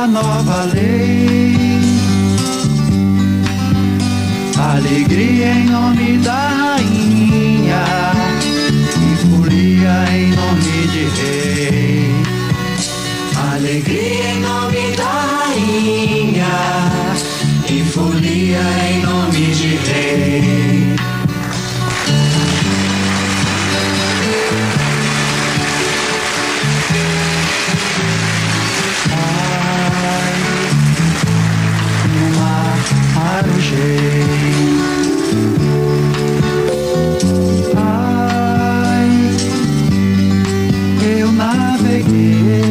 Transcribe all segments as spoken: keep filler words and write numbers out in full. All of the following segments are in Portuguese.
a nova lei. Alegria em nome da rainha e folia em nome de rei. Alegria em nome da rainha e folia em nome de rei. Ai, eu naveguei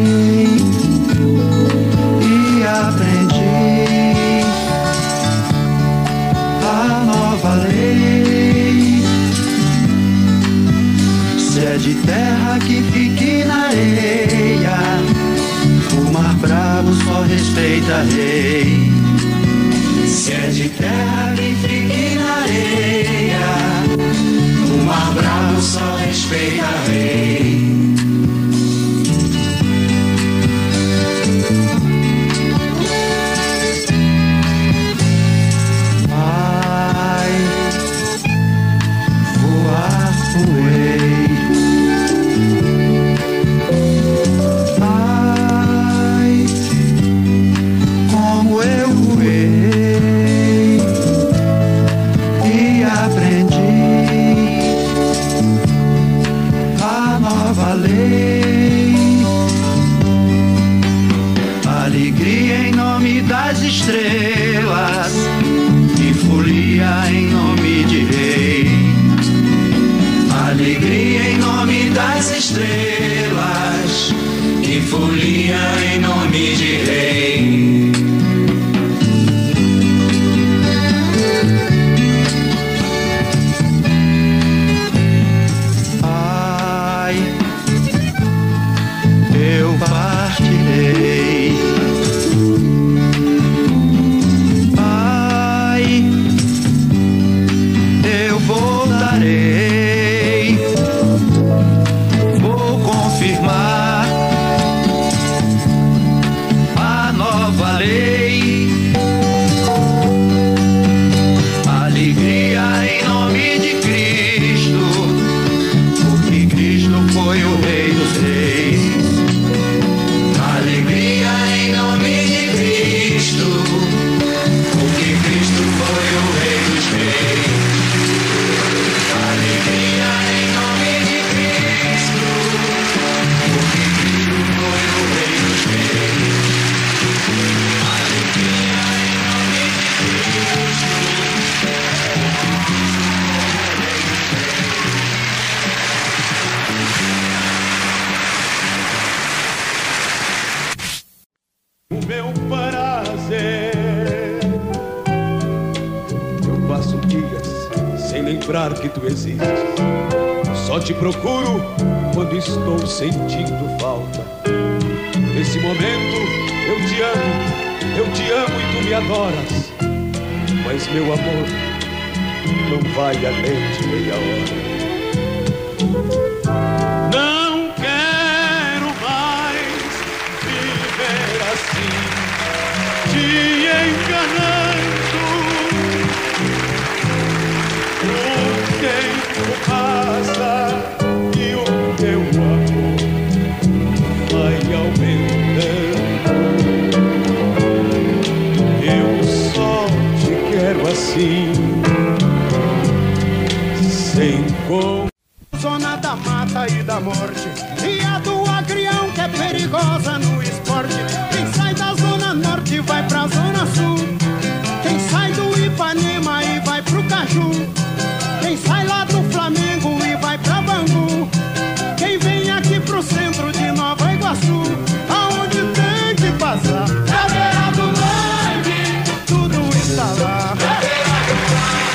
e aprendi a nova lei. Se é de terra que fique na areia, o mar bravo só respeita rei. Se é de terra que fique na areia, o mar bravo só respeita rei. Ai, voar voei. Ai, como eu voei. Alegria em nome das estrelas e folia em nome de rei. Alegria em nome das estrelas e folia em nome de rei. Que tu existes, só te procuro quando estou sentindo falta. Nesse momento eu te amo, eu te amo e tu me adoras, mas meu amor não vai além de meia hora. Não quero mais viver assim, te enganando. O tempo passa e o teu amor vai aumentando. Eu só te quero assim, sem com zona da mata e da morte, e a do agrião que é perigosa no esporte. Quem sai da zona norte vai pra zona sul, quem sai do Ipanema e vai pro Caju, quem sai lá do Flamengo e vai pra Bangu, quem vem aqui pro centro de Nova Iguaçu, aonde tem que passar na beira do mangue, tudo está lá. Na beira do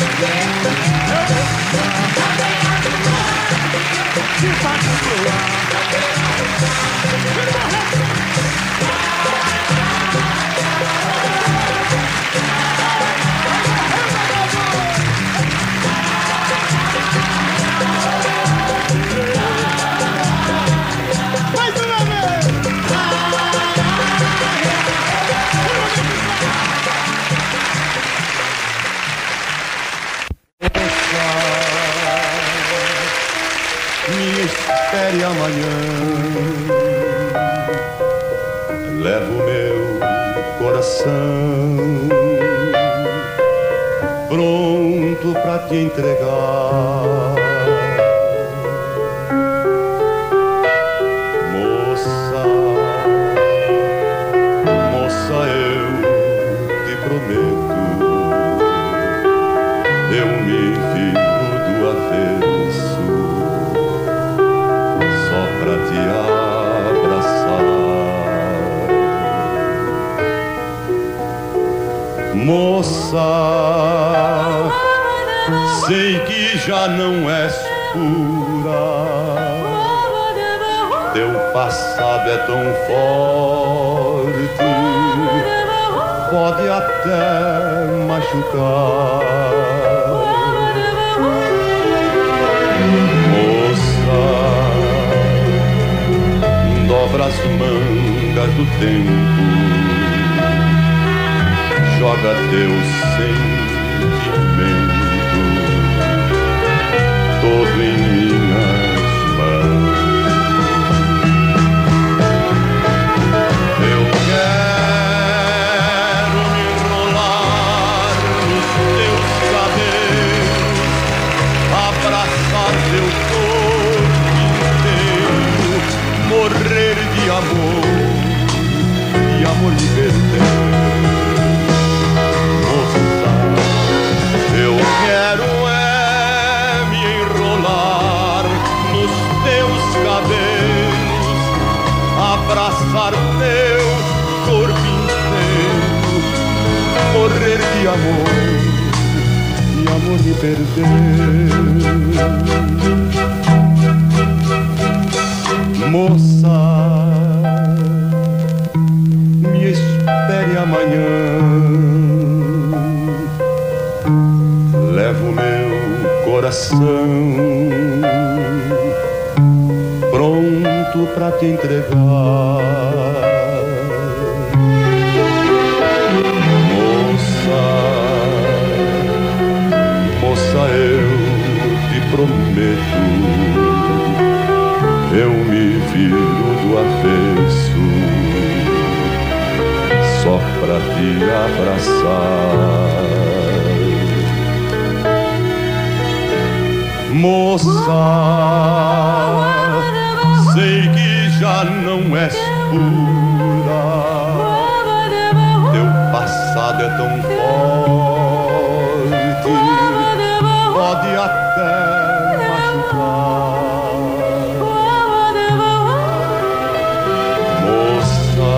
mangue, na beira do mangue, debaixo do ar. meu coração, pronto pra te entregar. Moça, moça, eu te prometo, eu me viro do avesso só pra te abraçar. Moça, sei que já não és pura, teu passado é tão forte, pode até machucar. Moça, dobra as mangas do tempo, joga teu sentimento todo em minhas mãos. Eu quero me enrolar nos teus cabelos, abraçar teu corpo inteiro, morrer de amor e amor me perder. Eu quero é me enrolar nos teus cabelos, abraçar teu corpo inteiro, morrer de amor e amor me perder. Moça, me espere amanhã, levo meu coração pronto pra te entregar. Moça, moça, eu te prometo, eu me viro do avesso só pra te abraçar. Moça, sei que já não és pura, teu passado é tão forte, pode até machucar. Moça,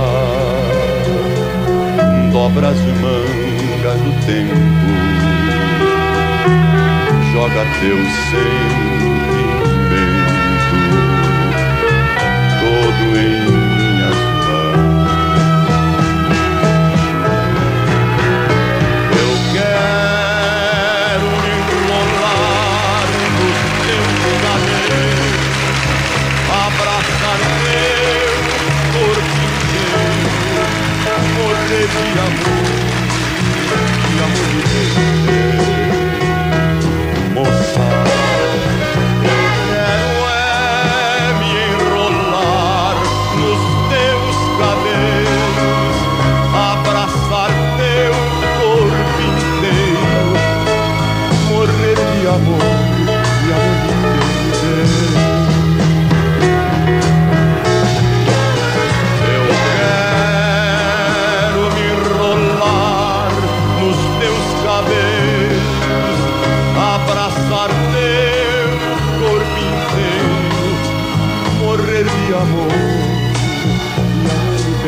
dobra as mangas do tempo, joga teu sentimento todo em minhas mãos. Eu quero me enrolar nos teus cabelos, abraçar teu corpo inteiro, morrer de amor, de amor me perder. Moça, eu quero é me enrolar nos teus cabelos, abraçar teu corpo inteiro, morrer de amor e amor me perder. Eu quero me enrolar nos teus cabelos, abraçar teu corpo inteiro, morrer de amor e amor me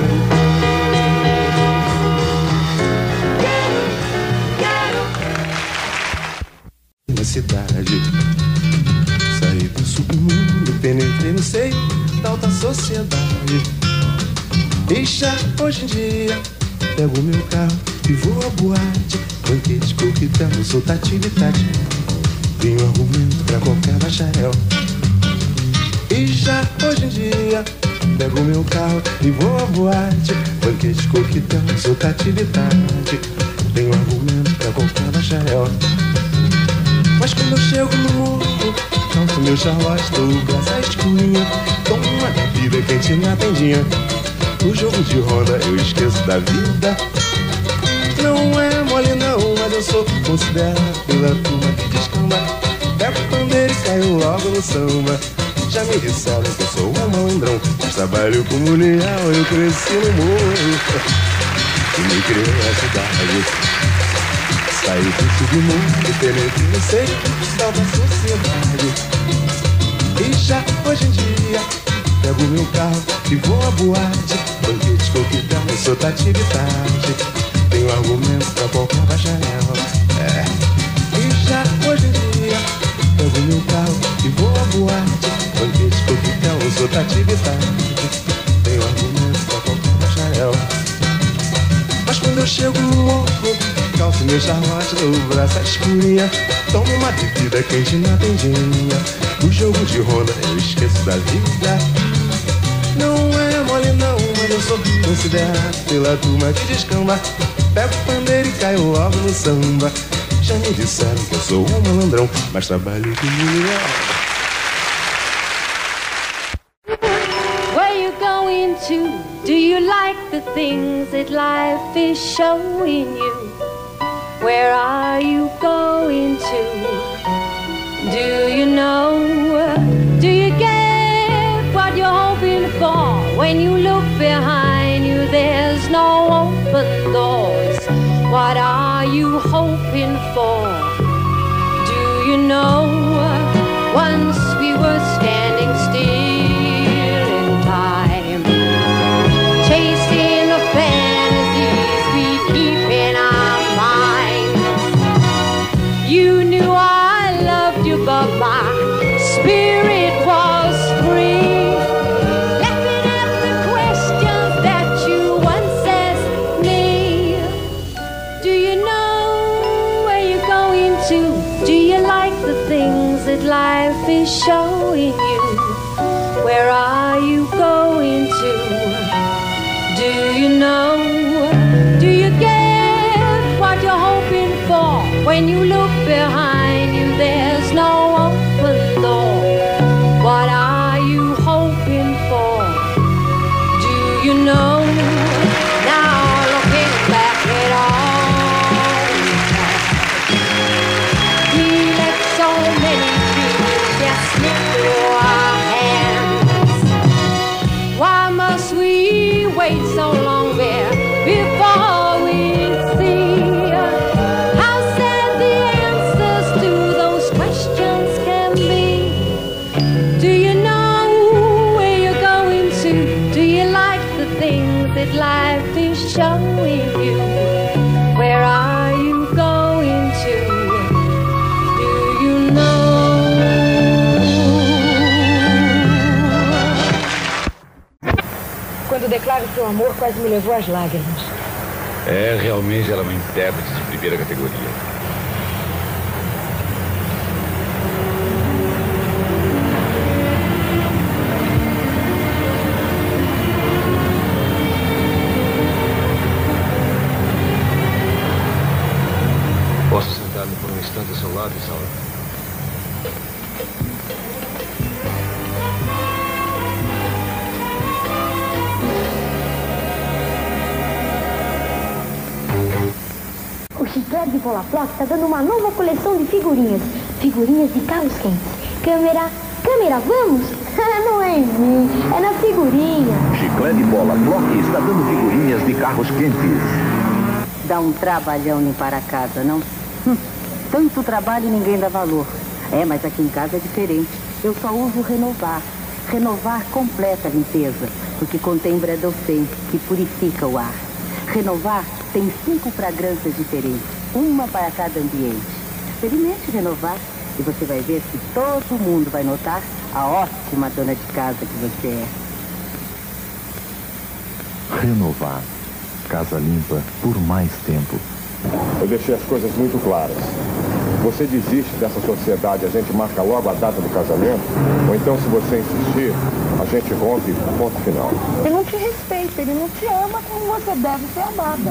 perder. Na cidade, saí do submundo, penetrei no seio da alta sociedade. E já hoje em dia, pego meu carro e vou à boate, banquete, coquetel, sou tatilidade. Tenho argumento pra qualquer bacharel. E já hoje em dia pego meu carro e vou à boate, banquete, coquetel, sou tatilidade. Tenho argumento pra qualquer bacharel. Mas quando eu chego no morro, calço meu charlotte, dou o braço escurinha, tomo uma bebida quente na tendinha. No jogo de roda eu esqueço da vida. Não é mole não, mas eu sou considerado pela turma que descamba. Pego o pandeiro e caio logo no samba. Já me disseram que eu sou um malandrão, mas trabalho como leal, eu cresci no morro e me criei na cidade. Saí do submundo, penetrei no seio da sociedade. E já hoje em dia pego meu carro e vou à boate, banquete, coquetel, eu sou tatividade. Tenho argumento pra qualquer bacharel. É. E já hoje em dia pego meu carro e vou à boate, banquete, coquetel, eu sou tatividade. Tenho argumento pra qualquer bacharel. Mas quando eu chego no morro, calço meu charlotte, dou o braço à escurinha, tomo uma bebida quente na tendinha. O jogo de ronda eu esqueço da vida. Não é mole não, mas eu sou considerado pela turma que descamba. Pego o pandeiro e caio logo no samba. Já me disseram que eu sou um malandrão, mas trabalho com mulher. Where you going to? Do you like the things that life is showing you? Where are you going to? Do you know? Do you get what you're hoping for? When you look behind you, there's no open doors. What are you hoping for? Do you know? Once we were standing still in time, chasing the fantasies we keep in our minds. You knew I loved you, but my spirit was free. Laughing at the questions that you once asked me. Do you know where you're going to? Do you like the things that life is showing you? Where are you going to? Do you know? Do you get what you're hoping for? When you look behind you, there's no open door. What are you hoping for? Do you know? Now looking back at all we let so many dreams just slip through our hands. Why must we wait so long there before we see how sad the answers to those questions can be? Do you know where you're going to? Do you like the things that life is showing you? Where are you going to? Do you know? Quando declaro seu amor, quase me levou às lágrimas. É, realmente ela é uma intérprete de primeira categoria. Posso sentar-me por um instante ao seu lado, Isaura? O Chiclete de Polaplock está dando uma nova coleção de figurinhas. Figurinhas de carros quentes. Câmera, câmera, vamos? Não é em mim, é na figurinha. Chiclete Polaplock está dando figurinhas de carros quentes. Dá um trabalhão limpar a casa, não? Hum, tanto trabalho e ninguém dá valor. É, mas aqui em casa é diferente. Eu só uso Renovar. Renovar completa a limpeza, porque contém Bradofem, que purifica o ar. Renovar tem cinco fragrâncias diferentes, uma para cada ambiente. Experimente Renovar e você vai ver que todo mundo vai notar a ótima dona de casa que você é. Renovar. Casa limpa por mais tempo. Eu deixei as coisas muito claras. Você desiste dessa sociedade, a gente marca logo a data do casamento, ou então, se você insistir, a gente rompe, ponto final. Ele não te respeita, ele não te ama como você deve ser amada.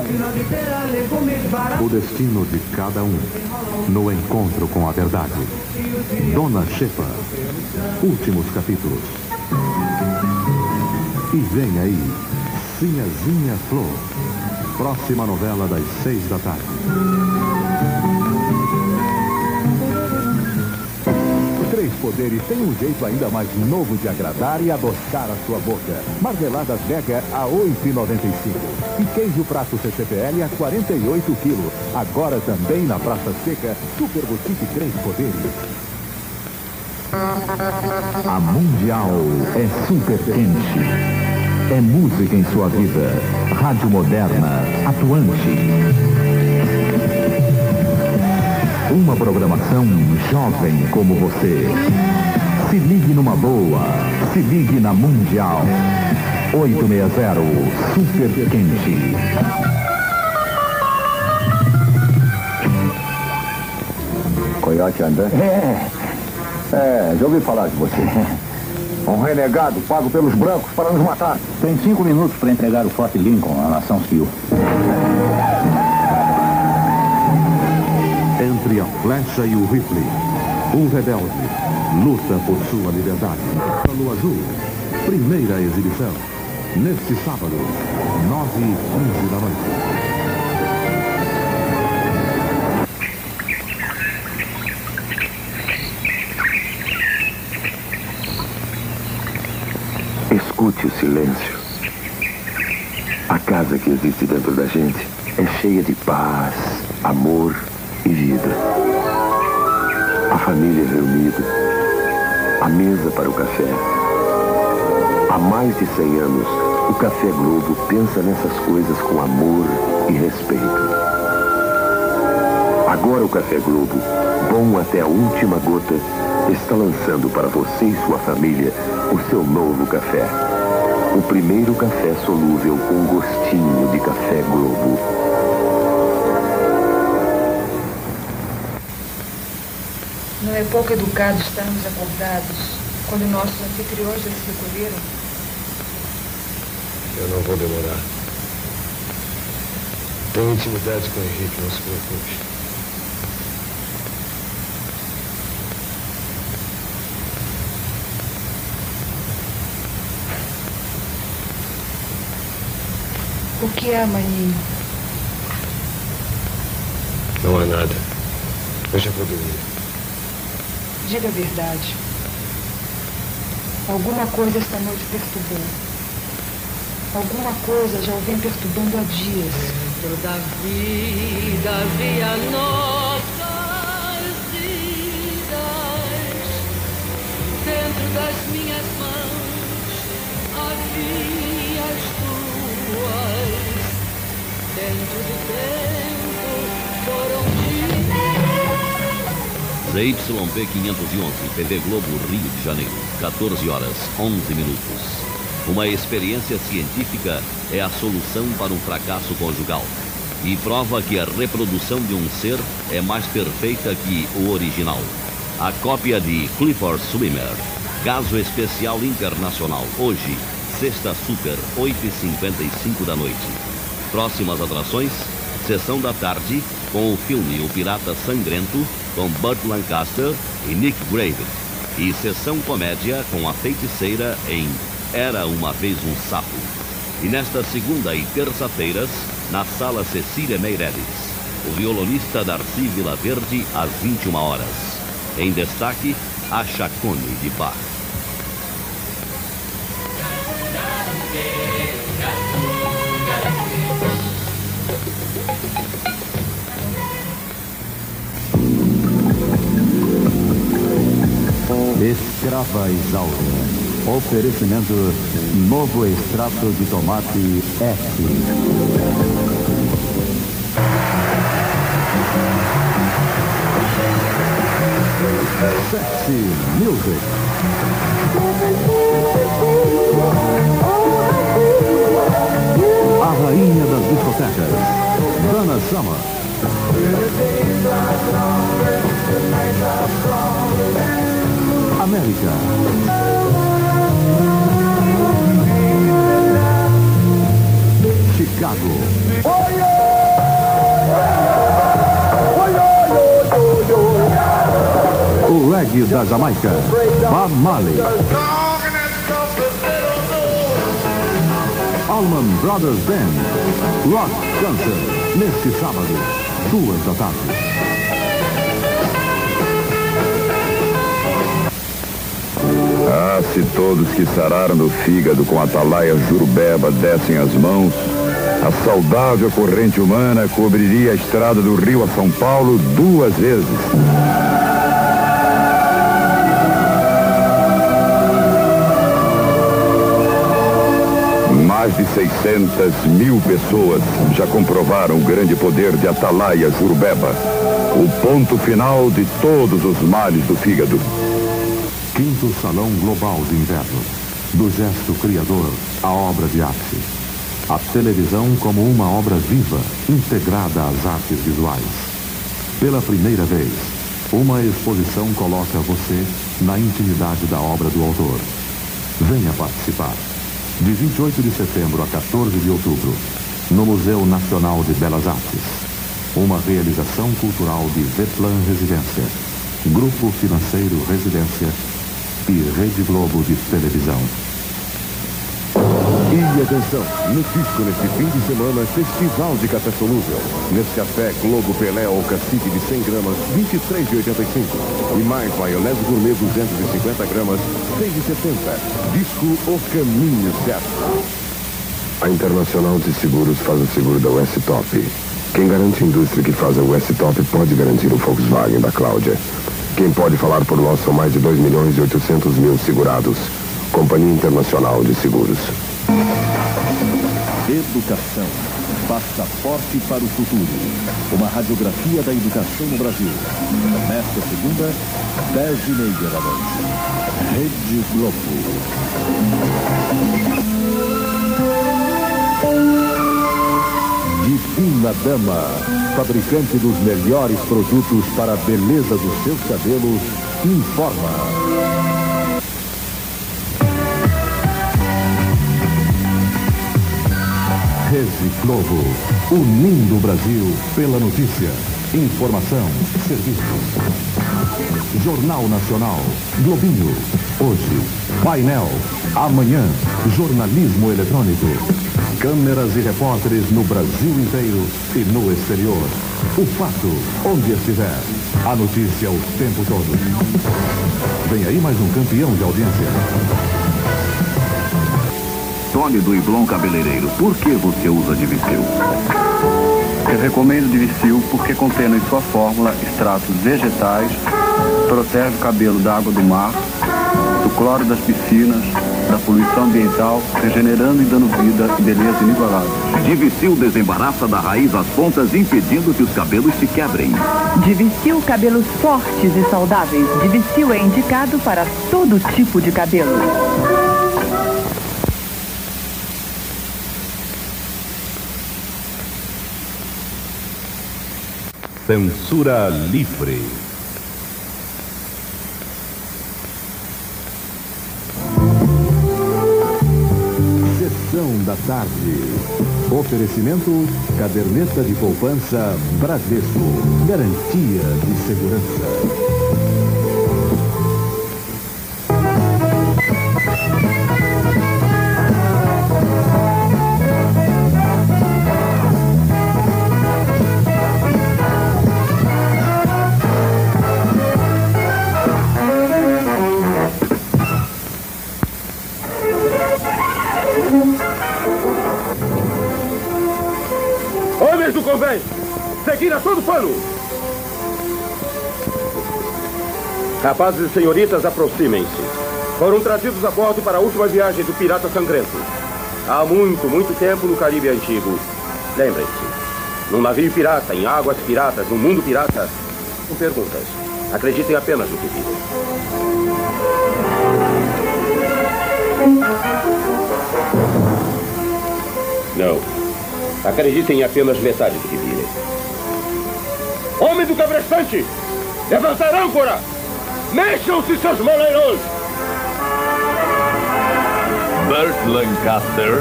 O destino de cada um no encontro com a verdade. Dona Xepa. Últimos capítulos. E vem aí, Sinhazinha Flor. próxima novela das seis da tarde. Três Poderes tem um jeito ainda mais novo de agradar e adoçar a sua boca. Marmeladas Mega a oito reais e noventa e cinco centavos. E queijo prato C C P L a quarenta e oito quilos. Agora também na Praça Seca, Super Boutique Três Poderes. A Mundial é super quente. É música em sua vida. Rádio moderna, atuante. Uma programação jovem como você. Se ligue numa boa. Se ligue na Mundial. oito seis zero, super quente. Coiote andando? É. É, já ouvi falar de você. Um renegado pago pelos brancos para nos matar. Tem cinco minutos para entregar o Forte Lincoln à nação civil. Entre a flecha e o rifle, um rebelde luta por sua liberdade. No Azul, primeira exibição, neste sábado, nove e quinze da noite. Escute o silêncio. A casa que existe dentro da gente é cheia de paz, amor e vida. A família reunida, a mesa para o café. Há mais de cem anos, o Café Globo pensa nessas coisas com amor e respeito. Agora o Café Globo, bom até a última gota, está lançando para você e sua família o seu novo café. O primeiro café solúvel com gostinho de Café Globo. Não é pouco educado estarmos acordados quando nossos anfitriões já se recolheram? Eu não vou demorar. Tenho intimidade com o Henrique, não se preocupe. O que é, maninho? Não há nada. Eu já vou dormir. Diga a verdade. Alguma coisa esta noite perturbou. Alguma coisa já o vem perturbando há dias. Dentro da vida havia nossas vidas. Dentro das minhas mãos havia as tuas. Dentro do tempo foram Z Y P quinhentos e onze, T V Globo, Rio de Janeiro, quatorze horas, onze minutos. Uma experiência científica é a solução para um fracasso conjugal e prova que a reprodução de um ser é mais perfeita que o original. A cópia de Clifford Swimmer, caso especial internacional, hoje, sexta super, oito e cinquenta e cinco da noite. Próximas atrações, sessão da tarde, com o filme O Pirata Sangrento, com Burt Lancaster e Nick Grave. E sessão comédia com A Feiticeira em Era Uma Vez um Sapo. E nesta segunda e terça-feiras, na Sala Cecília Meireles, o violonista Darcy Vilaverde, às vinte e uma horas. Em destaque, a Chacone de Bach. Escrava Isaura. Oferecimento novo extrato de tomate F. Sexy Music. A rainha das discotecas, Donna Summer. América. Chicago. O reggae da Jamaica, Bob Marley. Allman Brothers Band. Rock Concert, neste sábado, duas da tarde. Ah, se todos que sararam do fígado com Atalaia Jurubeba dessem as mãos, a saudável corrente humana cobriria a estrada do Rio a São Paulo duas vezes. Mais de seiscentas mil pessoas já comprovaram o grande poder de Atalaia Jurubeba, o ponto final de todos os males do fígado. Quinto Salão Global de Inverno. Do gesto criador à obra de arte. A televisão como uma obra viva, integrada às artes visuais. Pela primeira vez, uma exposição coloca você na intimidade da obra do autor. Venha participar. De vinte e oito de setembro a quatorze de outubro, no Museu Nacional de Belas Artes. Uma realização cultural de Veplan Residência, Grupo Financeiro Residência e Rede Globo de Televisão. E atenção, no disco neste fim de semana, Festival de Café Solúvel. Nesse café, Globo Pelé ou Cacique de cem gramas, vinte e três reais e oitenta e cinco. E mais maionese gourmet duzentos e cinquenta gramas, seis reais e setenta. Disco O Caminho Certo. A Internacional de Seguros faz o seguro da Westop. Quem garante a indústria que faz a Westop pode garantir o Volkswagen da Cláudia. Quem pode falar por nós são mais de dois milhões e oitocentos mil segurados. Companhia Internacional de Seguros. Educação. Passaporte para o futuro. Uma radiografia da educação no Brasil. Nesta segunda, dez e meia da noite. Rede Globo. Divina Dama, fabricante dos melhores produtos para a beleza dos seus cabelos, informa. Rede Globo, unindo o Brasil pela notícia, informação, serviço. Jornal Nacional, Globinho, hoje, painel, amanhã, jornalismo eletrônico. Câmeras e repórteres no Brasil inteiro e no exterior. O fato, onde estiver. A notícia o tempo todo. Vem aí mais um campeão de audiência. Tony do Iblon Cabeleireiro, por que você usa Divicil? Eu recomendo Divicil porque contém em sua fórmula extratos vegetais, protege o cabelo da água do mar, do cloro das piscinas, da poluição ambiental, regenerando e dando vida e beleza inigualável. Divicil desembaraça da raiz as pontas, impedindo que os cabelos se quebrem. Divicil cabelos fortes e saudáveis. Divicil é indicado para todo tipo de cabelo. Censura livre. Sessão da tarde. Oferecimento caderneta de poupança Bradesco. Garantia de segurança. Homens do convés, seguir a todo pano. Rapazes e senhoritas, aproximem-se. Foram trazidos a bordo para a última viagem do Pirata Sangrento. Há muito, muito tempo no Caribe Antigo. Lembrem-se, num navio pirata, em águas piratas, num mundo pirata, com perguntas. Acreditem apenas no que dizem. Não. Acreditem em apenas metade do que virem. Homem do cabrestante! Levantar âncora! Mexam-se, seus moleiros! Burt Lancaster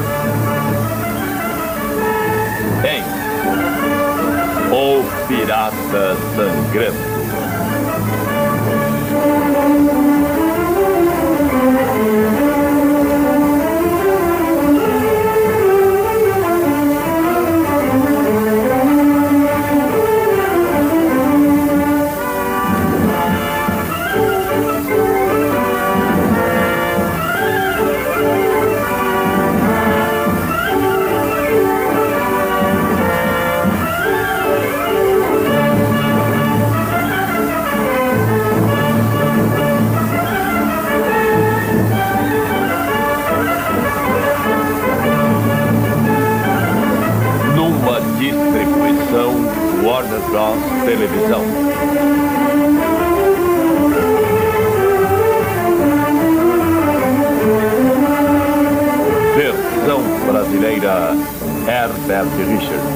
em O Pirata Sangrento. Distribuição Warner Bros. Televisão. Versão brasileira Herbert Richard.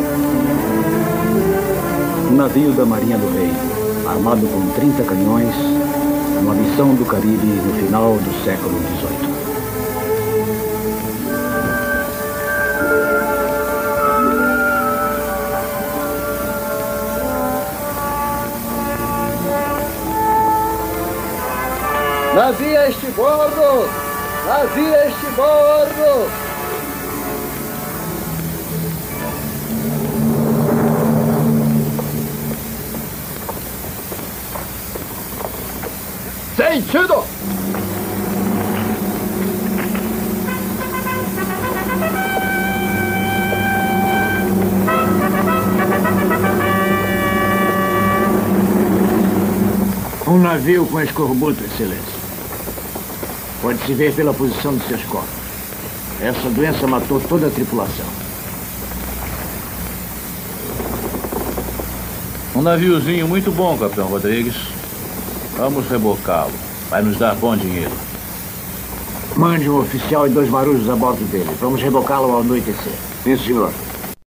Um navio da Marinha do Rei, armado com trinta canhões, uma missão do Caribe no final do século dezoito. Navio a este bordo! Navio a este bordo! Sentido! Um navio com escorbuto, Excelência. Pode-se ver pela posição de seus corpos. Essa doença matou toda a tripulação. Um naviozinho muito bom, Capitão Rodrigues. Vamos rebocá-lo. Vai nos dar bom dinheiro. Mande um oficial e dois marujos a bordo dele. Vamos rebocá-lo ao anoitecer. Sim, senhor.